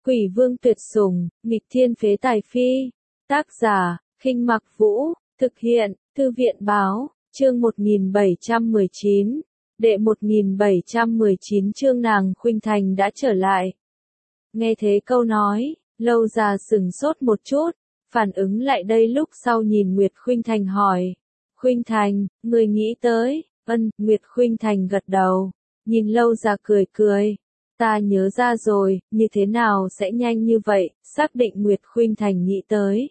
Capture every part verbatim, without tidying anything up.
Quỷ vương tuyệt sủng, nghịch thiên phế tài phi. Tác giả, Khinh Mặc Vũ, thực hiện, Thư viện báo, chương một nghìn bảy trăm mười chín, đệ một nghìn bảy trăm mười chín chương nàng Khuynh Thành đã trở lại. Nghe thế câu nói, Lâu Già sửng sốt một chút, phản ứng lại đây lúc sau nhìn Nguyệt Khuynh Thành hỏi. Khuynh Thành, người nghĩ tới, ân, Nguyệt Khuynh Thành gật đầu, nhìn Lâu Già cười cười. Ta nhớ ra rồi, như thế nào sẽ nhanh như vậy, xác định Nguyệt Khuynh Thành nghĩ tới.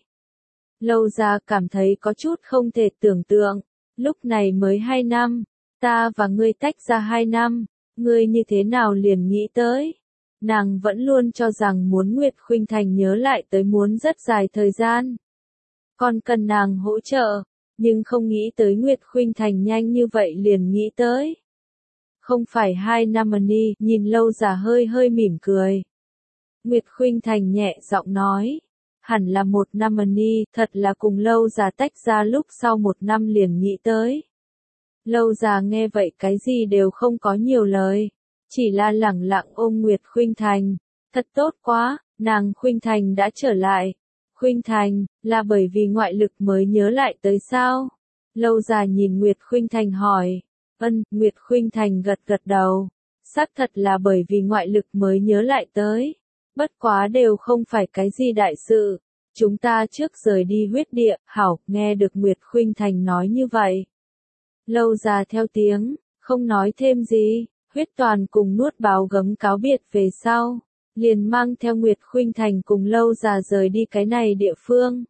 Lâu Già cảm thấy có chút không thể tưởng tượng, lúc này mới hai năm, ta và ngươi tách ra hai năm, ngươi như thế nào liền nghĩ tới. Nàng vẫn luôn cho rằng muốn Nguyệt Khuynh Thành nhớ lại tới muốn rất dài thời gian. Còn cần nàng hỗ trợ, nhưng không nghĩ tới Nguyệt Khuynh Thành nhanh như vậy liền nghĩ tới. Không phải hai năm mà đi, nhìn Lâu Già hơi hơi mỉm cười. Nguyệt Khuynh Thành nhẹ giọng nói, hẳn là một năm mà đi, thật là cùng Lâu Già tách ra lúc sau một năm liền nghĩ tới. Lâu Già nghe vậy cái gì đều không có nhiều lời, chỉ là lẳng lặng ôm Nguyệt Khuynh Thành, thật tốt quá, nàng Khuynh Thành đã trở lại. Khuynh Thành, là bởi vì ngoại lực mới nhớ lại tới sao? Lâu Già nhìn Nguyệt Khuynh Thành hỏi. Ân, Nguyệt Khuynh Thành gật gật đầu. Xác thật là bởi vì ngoại lực mới nhớ lại tới. Bất quá đều không phải cái gì đại sự. Chúng ta trước rời đi huyết địa, hảo, nghe được Nguyệt Khuynh Thành nói như vậy. Lâu Già theo tiếng, không nói thêm gì, Huyết Toàn cùng nuốt báo gấm cáo biệt về sau. Liền mang theo Nguyệt Khuynh Thành cùng Lâu Già rời đi cái này địa phương.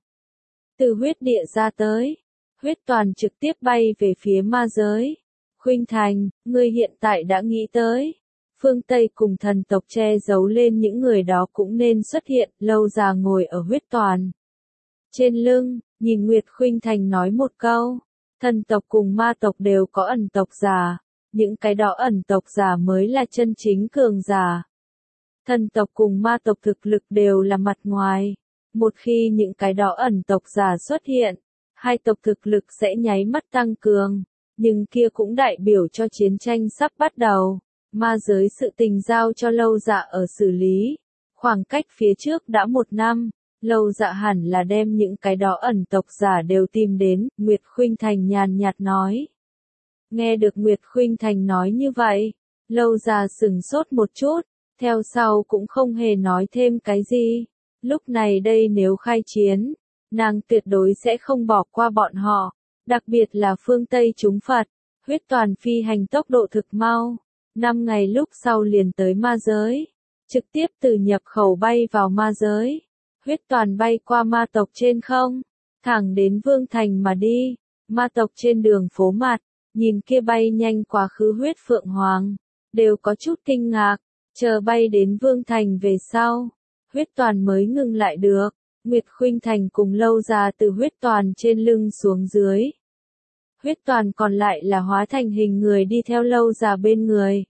Từ huyết địa ra tới, Huyết Toàn trực tiếp bay về phía ma giới. Khuynh Thành, ngươi hiện tại đã nghĩ tới. Phương Tây cùng thần tộc che giấu lên những người đó cũng nên xuất hiện. Lâu Già ngồi ở Huyết Toàn trên lưng, nhìn Nguyệt Khuynh Thành nói một câu. Thần tộc cùng ma tộc đều có ẩn tộc giả. Những cái đó ẩn tộc giả mới là chân chính cường giả. Thần tộc cùng ma tộc thực lực đều là mặt ngoài. Một khi những cái đó ẩn tộc giả xuất hiện, hai tộc thực lực sẽ nháy mắt tăng cường. Nhưng kia cũng đại biểu cho chiến tranh sắp bắt đầu. Ma giới sự tình giao cho Lâu Dạ ở xử lý. Khoảng cách phía trước đã một năm. Lâu Dạ hẳn là đem những cái đó ẩn tộc giả đều tìm đến. Nguyệt Khuynh Thành nhàn nhạt nói. Nghe được Nguyệt Khuynh Thành nói như vậy, Lâu Già sửng sốt một chút, theo sau cũng không hề nói thêm cái gì. Lúc này đây nếu khai chiến, nàng tuyệt đối sẽ không bỏ qua bọn họ, đặc biệt là phương Tây chúng Phật. Huyết Toàn phi hành tốc độ thực mau, năm ngày lúc sau liền tới ma giới, trực tiếp từ nhập khẩu bay vào ma giới. Huyết Toàn bay qua ma tộc trên không, thẳng đến Vương Thành mà đi. Ma tộc trên đường phố mặt, nhìn kia bay nhanh quá khứ huyết phượng hoàng, đều có chút kinh ngạc, chờ bay đến Vương Thành về sau, Huyết Toàn mới ngừng lại được. Nguyệt Khuynh Thành cùng Lâu Già từ Huyết Toàn trên lưng xuống dưới. Huyết Toàn còn lại là hóa thành hình người đi theo Lâu Già bên người.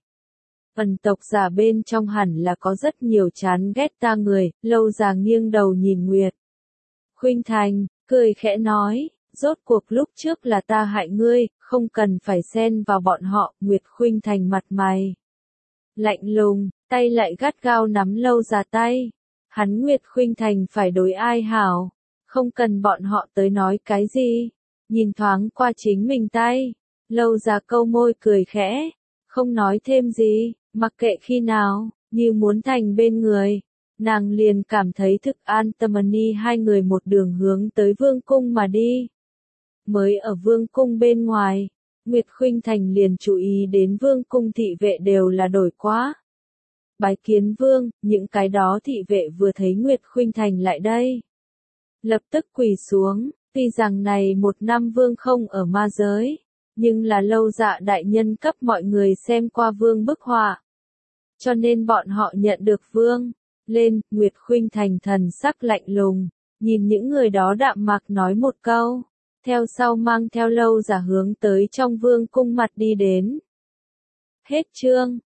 Ẩn tộc giả bên trong hẳn là có rất nhiều chán ghét ta người. Lâu Già nghiêng đầu nhìn Nguyệt Khuynh Thành, cười khẽ nói, rốt cuộc lúc trước là ta hại ngươi, không cần phải xen vào bọn họ. Nguyệt Khuynh Thành mặt mày lạnh lùng, tay lại gắt gao nắm Lâu Già tay. Hắn Nguyệt Khuynh Thành phải đối ai hảo, không cần bọn họ tới nói cái gì. Nhìn thoáng qua chính mình tay, Lâu Già câu môi cười khẽ, không nói thêm gì, mặc kệ khi nào, như muốn thành bên người. Nàng liền cảm thấy thực an tâm đi, hai người một đường hướng tới vương cung mà đi. Mới ở vương cung bên ngoài, Nguyệt Khuynh Thành liền chú ý đến vương cung thị vệ đều là đổi quá. Bái kiến vương, những cái đó thị vệ vừa thấy Nguyệt Khuynh Thành lại đây, lập tức quỳ xuống. Tuy rằng này một năm vương không ở ma giới, nhưng là Lâu Dạ đại nhân cấp mọi người xem qua vương bức họa, cho nên bọn họ nhận được vương lên. Nguyệt Khuynh Thành thần sắc lạnh lùng, nhìn những người đó đạm mạc nói một câu, theo sau mang theo Lâu Dạ hướng tới trong vương cung mặt đi đến. Hết chương.